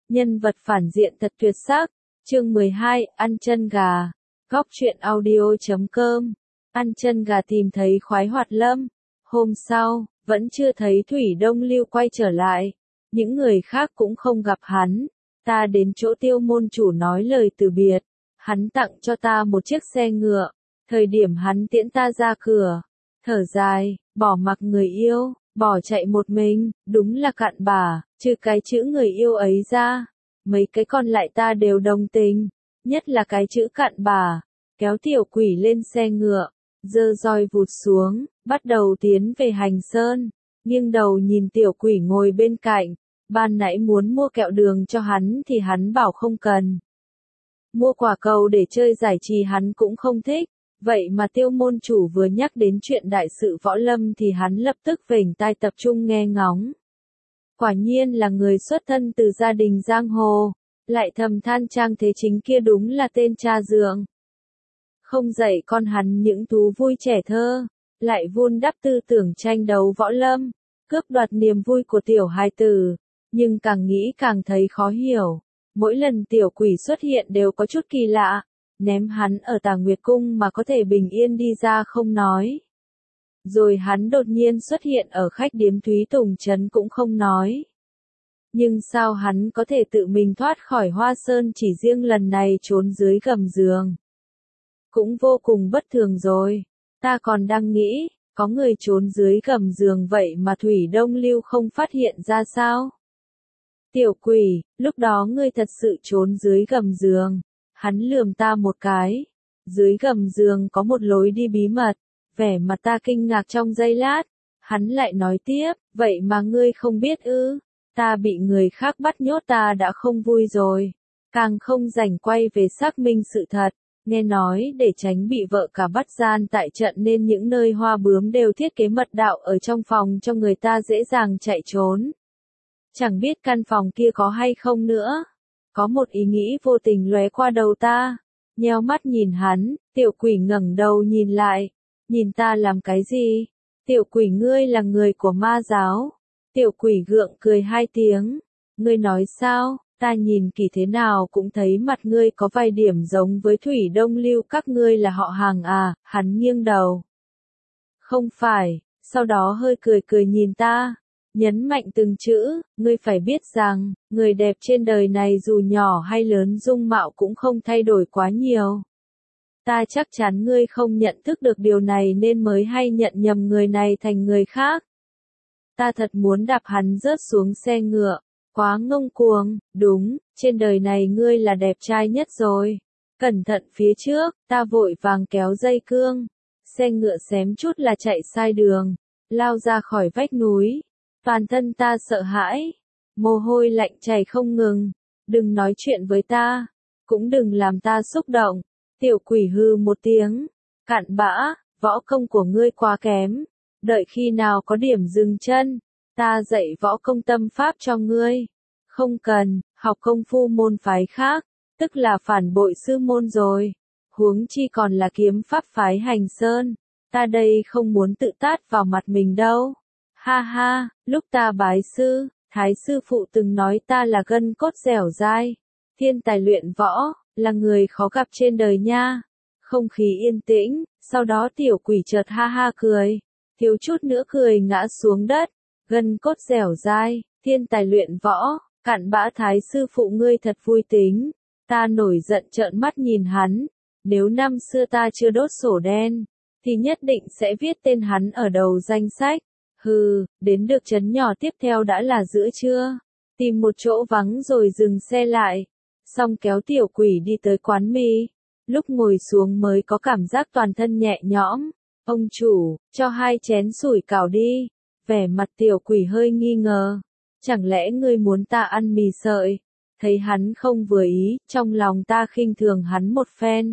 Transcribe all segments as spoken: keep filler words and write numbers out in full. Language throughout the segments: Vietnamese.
Nhân vật phản diện thật tuyệt sắc. Chương mười hai, ăn chân gà. Góc truyện audio chấm com. Ăn chân gà tìm thấy khoái hoạt lâm. Hôm sau, vẫn chưa thấy Thủy Đông Lưu quay trở lại. Những người khác cũng không gặp hắn. Ta đến chỗ Tiêu môn chủ nói lời từ biệt. Hắn tặng cho ta một chiếc xe ngựa. Thời điểm hắn tiễn ta ra cửa. Thở dài, bỏ mặc người yêu, bỏ chạy một mình, đúng là cặn bã, trừ cái chữ người yêu ấy ra. Mấy cái còn lại ta đều đồng tình, nhất là cái chữ cặn bã. Kéo tiểu quỷ lên xe ngựa, giơ roi vụt xuống, bắt đầu tiến về Hành Sơn. Nghiêng đầu nhìn tiểu quỷ ngồi bên cạnh, ban nãy muốn mua kẹo đường cho hắn thì hắn bảo không cần. Mua quả cầu để chơi giải trì hắn cũng không thích. Vậy mà Tiêu môn chủ vừa nhắc đến chuyện đại sự võ lâm thì hắn lập tức vểnh tai tập trung nghe ngóng. Quả nhiên là người xuất thân từ gia đình giang hồ, lại thầm than Trang Thế Chính kia đúng là tên cha dượng. Không dạy con hắn những thú vui trẻ thơ, lại vun đắp tư tưởng tranh đấu võ lâm, cướp đoạt niềm vui của tiểu hài tử, nhưng càng nghĩ càng thấy khó hiểu. Mỗi lần tiểu quỷ xuất hiện đều có chút kỳ lạ. Ném hắn ở Tà Nguyệt Cung mà có thể bình yên đi ra không nói. Rồi hắn đột nhiên xuất hiện ở khách điếm Thúy Tùng Trấn cũng không nói. Nhưng sao hắn có thể tự mình thoát khỏi Hoa Sơn chỉ riêng lần này trốn dưới gầm giường? Cũng vô cùng bất thường rồi. Ta còn đang nghĩ, có người trốn dưới gầm giường vậy mà Thủy Đông Lưu không phát hiện ra sao? Tiểu quỷ, lúc đó ngươi thật sự trốn dưới gầm giường. Hắn lườm ta một cái. Dưới gầm giường có một lối đi bí mật. Vẻ mặt ta kinh ngạc trong giây lát. Hắn lại nói tiếp, vậy mà ngươi không biết ư. Ta bị người khác bắt nhốt ta đã không vui rồi. Càng không rảnh quay về xác minh sự thật. Nghe nói để tránh bị vợ cả bắt gian tại trận nên những nơi hoa bướm đều thiết kế mật đạo ở trong phòng cho người ta dễ dàng chạy trốn. Chẳng biết căn phòng kia có hay không nữa. Có một ý nghĩ vô tình lóe qua đầu ta. Nheo mắt nhìn hắn, tiểu quỷ ngẩng đầu nhìn lại. Nhìn ta làm cái gì? Tiểu quỷ ngươi là người của ma giáo. Tiểu quỷ gượng cười hai tiếng. Ngươi nói sao? Ta nhìn kỳ thế nào cũng thấy mặt ngươi có vài điểm giống với Thủy Đông Lưu, các ngươi là họ hàng à? Hắn nghiêng đầu. Không phải, sau đó hơi cười cười nhìn ta. Nhấn mạnh từng chữ, ngươi phải biết rằng, người đẹp trên đời này dù nhỏ hay lớn dung mạo cũng không thay đổi quá nhiều. Ta chắc chắn ngươi không nhận thức được điều này nên mới hay nhận nhầm người này thành người khác. Ta thật muốn đạp hắn rớt xuống xe ngựa, quá ngông cuồng, đúng, trên đời này ngươi là đẹp trai nhất rồi. Cẩn thận phía trước, ta vội vàng kéo dây cương. Xe ngựa xém chút là chạy sai đường, lao ra khỏi vách núi. Toàn thân ta sợ hãi, mồ hôi lạnh chảy không ngừng, đừng nói chuyện với ta, cũng đừng làm ta xúc động. Tiểu quỷ hư một tiếng, cặn bã, võ công của ngươi quá kém, đợi khi nào có điểm dừng chân, ta dạy võ công tâm pháp cho ngươi. Không cần, học công phu môn phái khác, tức là phản bội sư môn rồi, huống chi còn là kiếm pháp phái Hành Sơn, ta đây không muốn tự tát vào mặt mình đâu. Ha ha, lúc ta bái sư, Thái sư phụ từng nói ta là gân cốt dẻo dai, thiên tài luyện võ, là người khó gặp trên đời nha. Không khí yên tĩnh, sau đó tiểu quỷ chợt ha ha cười, thiếu chút nữa cười ngã xuống đất. Gân cốt dẻo dai, thiên tài luyện võ, cặn bã Thái sư phụ ngươi thật vui tính. Ta nổi giận trợn mắt nhìn hắn, nếu năm xưa ta chưa đốt sổ đen, thì nhất định sẽ viết tên hắn ở đầu danh sách. Hừ, đến được trấn nhỏ tiếp theo đã là giữa trưa. Tìm một chỗ vắng rồi dừng xe lại. Xong kéo tiểu quỷ đi tới quán mì. Lúc ngồi xuống mới có cảm giác toàn thân nhẹ nhõm. Ông chủ, cho hai chén sủi cảo đi. Vẻ mặt tiểu quỷ hơi nghi ngờ. Chẳng lẽ ngươi muốn ta ăn mì sợi? Thấy hắn không vừa ý, trong lòng ta khinh thường hắn một phen.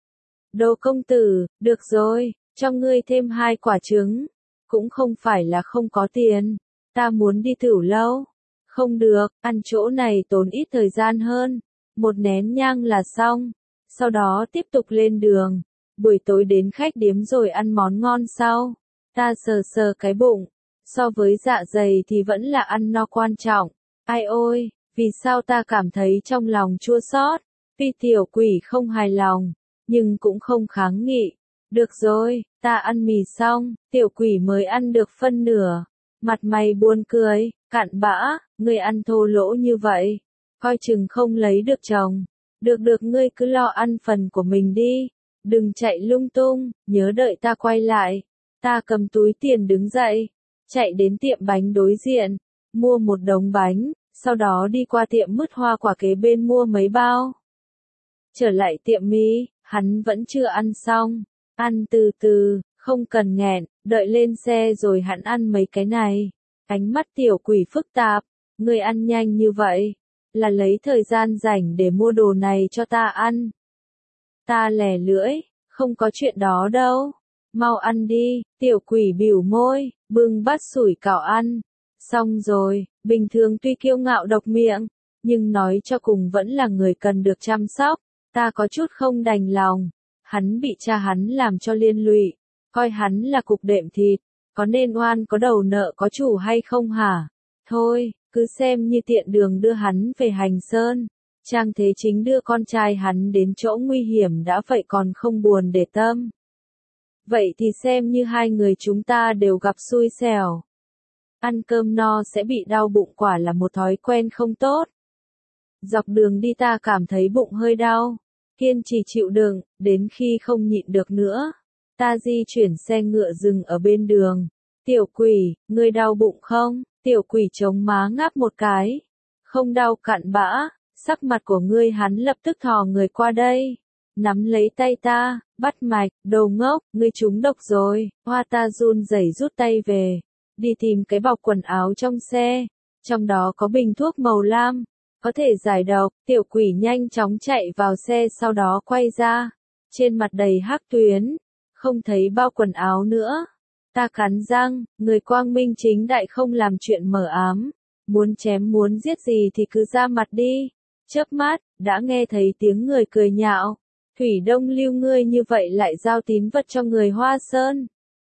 Đồ công tử, được rồi, cho ngươi thêm hai quả trứng. Cũng không phải là không có tiền, ta muốn đi Tửu Lâu. Không được, ăn chỗ này tốn ít thời gian hơn, một nén nhang là xong, sau đó tiếp tục lên đường, buổi tối đến khách điếm rồi ăn món ngon sau. Ta sờ sờ cái bụng, so với dạ dày thì vẫn là ăn no quan trọng. Ai ôi, Vì sao ta cảm thấy trong lòng chua xót? Vì tiểu quỷ không hài lòng, nhưng cũng không kháng nghị. Được rồi, ta ăn mì xong, tiểu quỷ mới ăn được phân nửa. Mặt mày buồn cười, cặn bã, ngươi ăn thô lỗ như vậy, coi chừng không lấy được chồng. Được được, ngươi cứ lo ăn phần của mình đi, đừng chạy lung tung, nhớ đợi ta quay lại. Ta cầm túi tiền đứng dậy, chạy đến tiệm bánh đối diện, mua một đống bánh, sau đó đi qua tiệm mứt hoa quả kế bên mua mấy bao. Trở lại tiệm mì, hắn vẫn chưa ăn xong, ăn từ từ, không cần nghẹn, đợi lên xe rồi hắn ăn mấy cái này. Ánh mắt tiểu quỷ phức tạp, ngươi ăn nhanh như vậy, là lấy thời gian rảnh để mua đồ này cho ta ăn. Ta lẻ lưỡi, không có chuyện đó đâu, mau ăn đi, tiểu quỷ bỉu môi, bưng bát sủi cảo ăn. Xong rồi, bình thường tuy kiêu ngạo độc miệng, nhưng nói cho cùng vẫn là người cần được chăm sóc. Ta có chút không đành lòng, hắn bị cha hắn làm cho liên lụy, coi hắn là cục đệm thịt, có nên oan có đầu nợ có chủ hay không hả? Thôi, cứ xem như tiện đường đưa hắn về Hành Sơn. Trang Thế Chính đưa con trai hắn đến chỗ nguy hiểm đã vậy còn không buồn để tâm. Vậy thì xem như hai người chúng ta đều gặp xui xẻo. Ăn cơm no sẽ bị đau bụng quả là một thói quen không tốt. Dọc đường đi ta cảm thấy bụng hơi đau, kiên trì chịu đựng, đến khi không nhịn được nữa. Ta di chuyển xe ngựa dừng ở bên đường. Tiểu quỷ, ngươi đau bụng không? Tiểu quỷ chống má ngáp một cái. Không đau, cặn bã, sắc mặt của ngươi. Hắn lập tức thò người qua đây, nắm lấy tay ta, bắt mạch, đồ ngốc, ngươi trúng độc rồi. Hoa ta run rẩy rút tay về, đi tìm cái bọc quần áo trong xe, trong đó có bình thuốc màu lam, có thể giải độc. Tiểu quỷ nhanh chóng chạy vào xe sau đó quay ra, trên mặt đầy hắc tuyến, không thấy bao quần áo nữa. Ta cắn răng, người quang minh chính đại không làm chuyện mờ ám, muốn chém muốn giết gì thì cứ ra mặt đi. Chớp mắt, đã nghe thấy tiếng người cười nhạo, Thủy Đông Lưu ngươi như vậy lại giao tín vật cho người Hoa Sơn.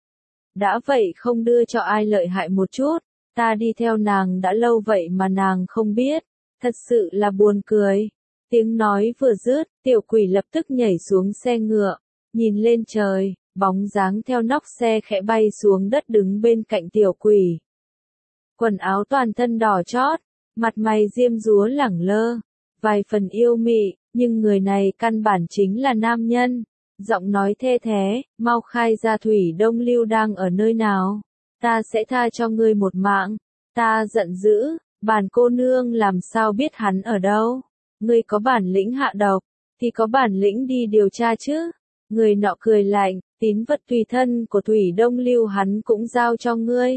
Đã vậy không đưa cho ai lợi hại một chút, ta đi theo nàng đã lâu vậy mà nàng không biết, thật sự là buồn cười. Tiếng nói vừa dứt, tiểu quỷ lập tức nhảy xuống xe ngựa, nhìn lên trời, bóng dáng theo nóc xe khẽ bay xuống đất đứng bên cạnh tiểu quỷ. Quần áo toàn thân đỏ chót, mặt mày diêm dúa lẳng lơ, vài phần yêu mị, nhưng người này căn bản chính là nam nhân. Giọng nói thê thế, mau khai ra Thủy Đông Lưu đang ở nơi nào, ta sẽ tha cho ngươi một mạng. Ta giận dữ, bản cô nương làm sao biết hắn ở đâu, ngươi có bản lĩnh hạ độc, thì có bản lĩnh đi điều tra chứ. Người nọ cười lạnh, tín vật tùy thân của Thủy Đông Lưu hắn cũng giao cho ngươi.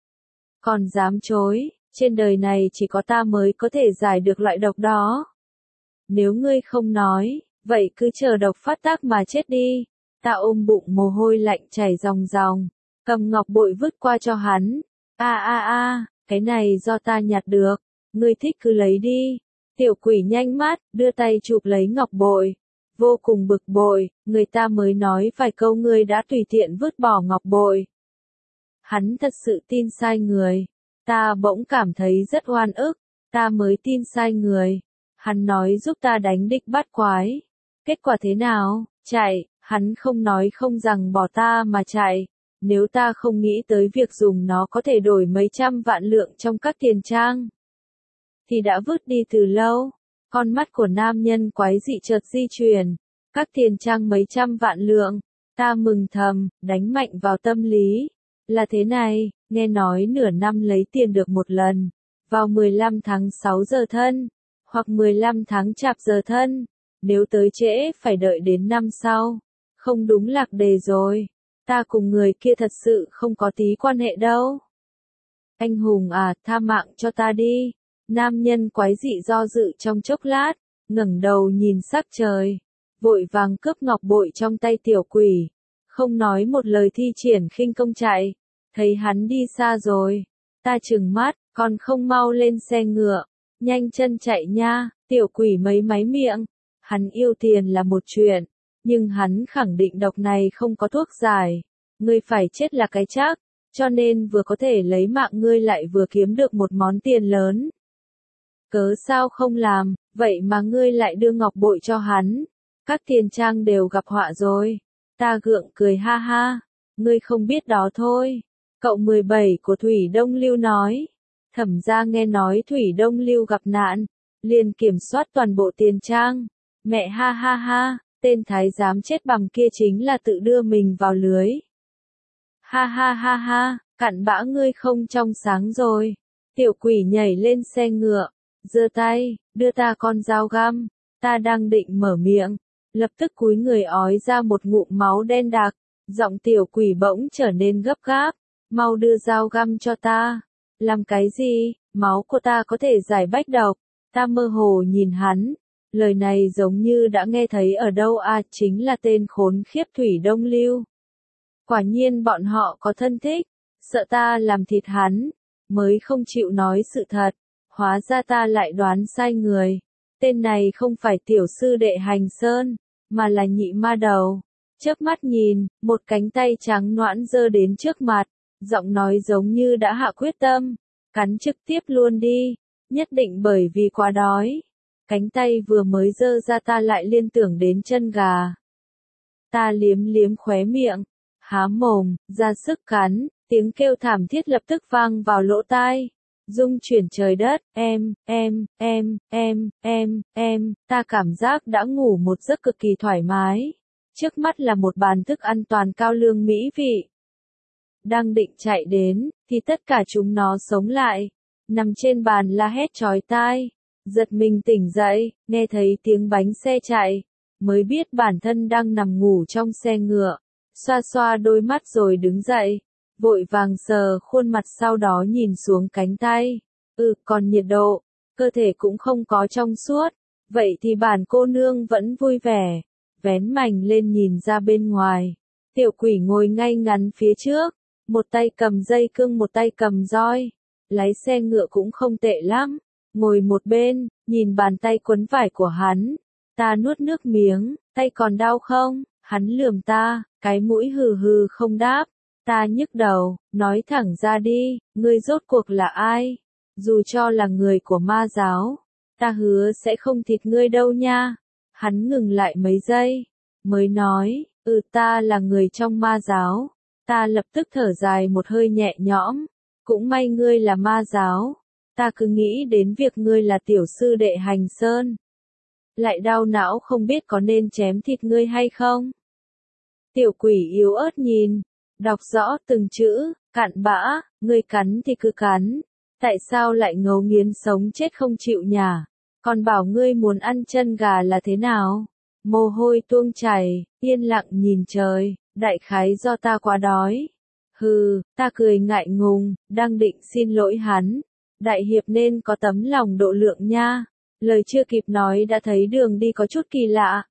Còn dám chối, trên đời này chỉ có ta mới có thể giải được loại độc đó. Nếu ngươi không nói, vậy cứ chờ độc phát tác mà chết đi. Ta ôm bụng mồ hôi lạnh chảy ròng ròng, cầm ngọc bội vứt qua cho hắn. A a a, cái này do ta nhặt được, ngươi thích cứ lấy đi. Tiểu quỷ nhanh mắt, đưa tay chụp lấy ngọc bội. Vô cùng bực bội, người ta mới nói vài câu ngươi đã tùy tiện vứt bỏ ngọc bội. Hắn thật sự tin sai người. Ta bỗng cảm thấy rất oan ức, ta mới tin sai người. Hắn nói giúp ta đánh địch bát quái. Kết quả thế nào? Chạy, hắn không nói không rằng bỏ ta mà chạy. Nếu ta không nghĩ tới việc dùng nó có thể đổi mấy trăm vạn lượng trong các tiền trang, thì đã vứt đi từ lâu. Con mắt của nam nhân quái dị chợt di chuyển. Các tiền trang mấy trăm vạn lượng. Ta mừng thầm, đánh mạnh vào tâm lý. Là thế này, nghe nói nửa năm lấy tiền được một lần. Vào mười lăm tháng sáu giờ thân, hoặc mười lăm tháng chạp giờ thân. Nếu tới trễ phải đợi đến năm sau. Không đúng lạc đề rồi. Ta cùng người kia thật sự không có tí quan hệ đâu. Anh hùng à, tha mạng cho ta đi. Nam nhân quái dị do dự trong chốc lát, ngẩng đầu nhìn sắc trời, vội vàng cướp ngọc bội trong tay tiểu quỷ, không nói một lời thi triển khinh công chạy. Thấy hắn đi xa rồi, ta trừng mắt, còn không mau lên xe ngựa, nhanh chân chạy nha. Tiểu quỷ mấy máy miệng, hắn yêu tiền là một chuyện, nhưng hắn khẳng định độc này không có thuốc giải, ngươi phải chết là cái chắc, cho nên vừa có thể lấy mạng ngươi lại vừa kiếm được một món tiền lớn. Cớ sao không làm, vậy mà ngươi lại đưa ngọc bội cho hắn. Các tiền trang đều gặp họa rồi. Ta gượng cười ha ha. Ngươi không biết đó thôi. Cậu mười bảy của Thủy Đông Lưu nói. Thẩm gia nghe nói Thủy Đông Lưu gặp nạn, liền kiểm soát toàn bộ tiền trang. Mẹ ha ha ha, tên thái giám chết bằm kia chính là tự đưa mình vào lưới. Ha ha ha ha, cặn bã ngươi không trong sáng rồi. Tiểu quỷ nhảy lên xe ngựa, giơ tay, đưa ta con dao găm. Ta đang định mở miệng, lập tức cúi người ói ra một ngụm máu đen đặc. Giọng tiểu quỷ bỗng trở nên gấp gáp, mau đưa dao găm cho ta. Làm cái gì, máu của ta có thể giải bách độc. Ta mơ hồ nhìn hắn, lời này giống như đã nghe thấy ở đâu à, chính là tên khốn khiếp Thủy Đông Lưu. Quả nhiên bọn họ có thân thích, sợ ta làm thịt hắn, mới không chịu nói sự thật. Hóa ra ta lại đoán sai người. Tên này không phải tiểu sư đệ Hành Sơn, mà là nhị ma đầu. Chớp mắt nhìn, một cánh tay trắng nõn giơ đến trước mặt, giọng nói giống như đã hạ quyết tâm, cắn trực tiếp luôn đi, nhất định bởi vì quá đói. Cánh tay vừa mới giơ ra ta lại liên tưởng đến chân gà. Ta liếm liếm khóe miệng, há mồm, ra sức cắn, tiếng kêu thảm thiết lập tức vang vào lỗ tai. Rung chuyển trời đất, em, em, em, em, em, em, ta cảm giác đã ngủ một giấc cực kỳ thoải mái. Trước mắt là một bàn thức ăn toàn cao lương mỹ vị. Đang định chạy đến, thì tất cả chúng nó sống lại. Nằm trên bàn la hét chói tai. Giật mình tỉnh dậy, nghe thấy tiếng bánh xe chạy. Mới biết bản thân đang nằm ngủ trong xe ngựa. Xoa xoa đôi mắt rồi đứng dậy. Vội vàng sờ khuôn mặt sau đó nhìn xuống cánh tay. Ừ, còn nhiệt độ, cơ thể cũng không có trong suốt. Vậy thì bản cô nương vẫn vui vẻ. Vén mành lên nhìn ra bên ngoài. Tiểu quỷ ngồi ngay ngắn phía trước. Một tay cầm dây cương một tay cầm roi. Lái xe ngựa cũng không tệ lắm. Ngồi một bên, nhìn bàn tay quấn vải của hắn. Ta nuốt nước miếng, tay còn đau không? Hắn lườm ta, cái mũi hừ hừ không đáp. Ta nhức đầu, nói thẳng ra đi, ngươi rốt cuộc là ai? Dù cho là người của ma giáo, ta hứa sẽ không thịt ngươi đâu nha. Hắn ngừng lại mấy giây, mới nói, ừ ta là người trong ma giáo. Ta lập tức thở dài một hơi nhẹ nhõm, cũng may ngươi là ma giáo. Ta cứ nghĩ đến việc ngươi là tiểu sư đệ Hành Sơn. Lại đau não không biết có nên chém thịt ngươi hay không. Tiểu quỷ yếu ớt nhìn, đọc rõ từng chữ, cặn bã, ngươi cắn thì cứ cắn. Tại sao lại ngấu nghiến sống chết không chịu nhả? Còn bảo ngươi muốn ăn chân gà là thế nào? Mồ hôi tuôn chảy, yên lặng nhìn trời, đại khái do ta quá đói. Hừ, ta cười ngại ngùng, đang định xin lỗi hắn. Đại hiệp nên có tấm lòng độ lượng nha. Lời chưa kịp nói đã thấy đường đi có chút kỳ lạ.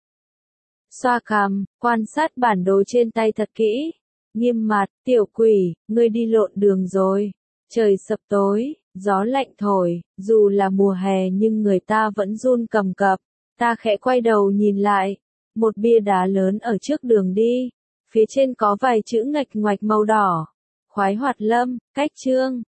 Xoa cằm, quan sát bản đồ trên tay thật kỹ. Nghiêm mặt, tiểu quỷ, ngươi đi lộn đường rồi. Trời sập tối, gió lạnh thổi, dù là mùa hè nhưng người ta vẫn run cầm cập. Ta khẽ quay đầu nhìn lại, một bia đá lớn ở trước đường đi. Phía trên có vài chữ ngạch ngoạch màu đỏ. Khoái Hoạt Lâm, cách chương.